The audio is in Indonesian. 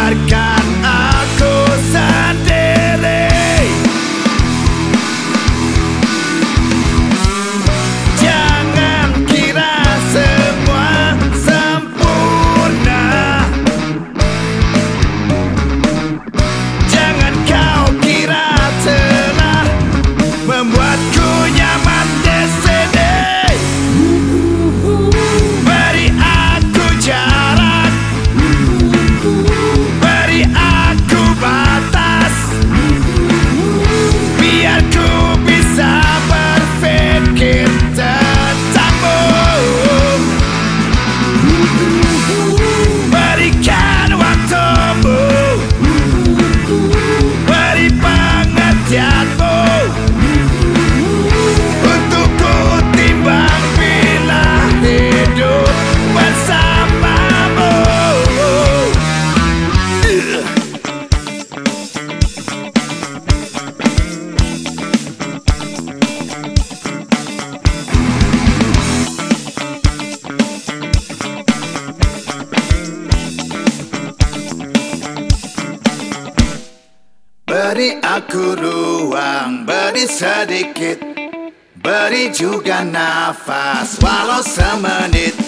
biarkan aku sendiri. Jangan kira semua sempurna. Jangan kau kira telah membuatku nyaman di sini. Beri aku jarak, beri aku batas, biar ku bisa berpikir tentangmu. Berikan waktumu, beri pengertianmu, untuk ku timbang bila hidup bersamamu. Beri aku ruang, beri sedikit, beri juga nafas walau semenit.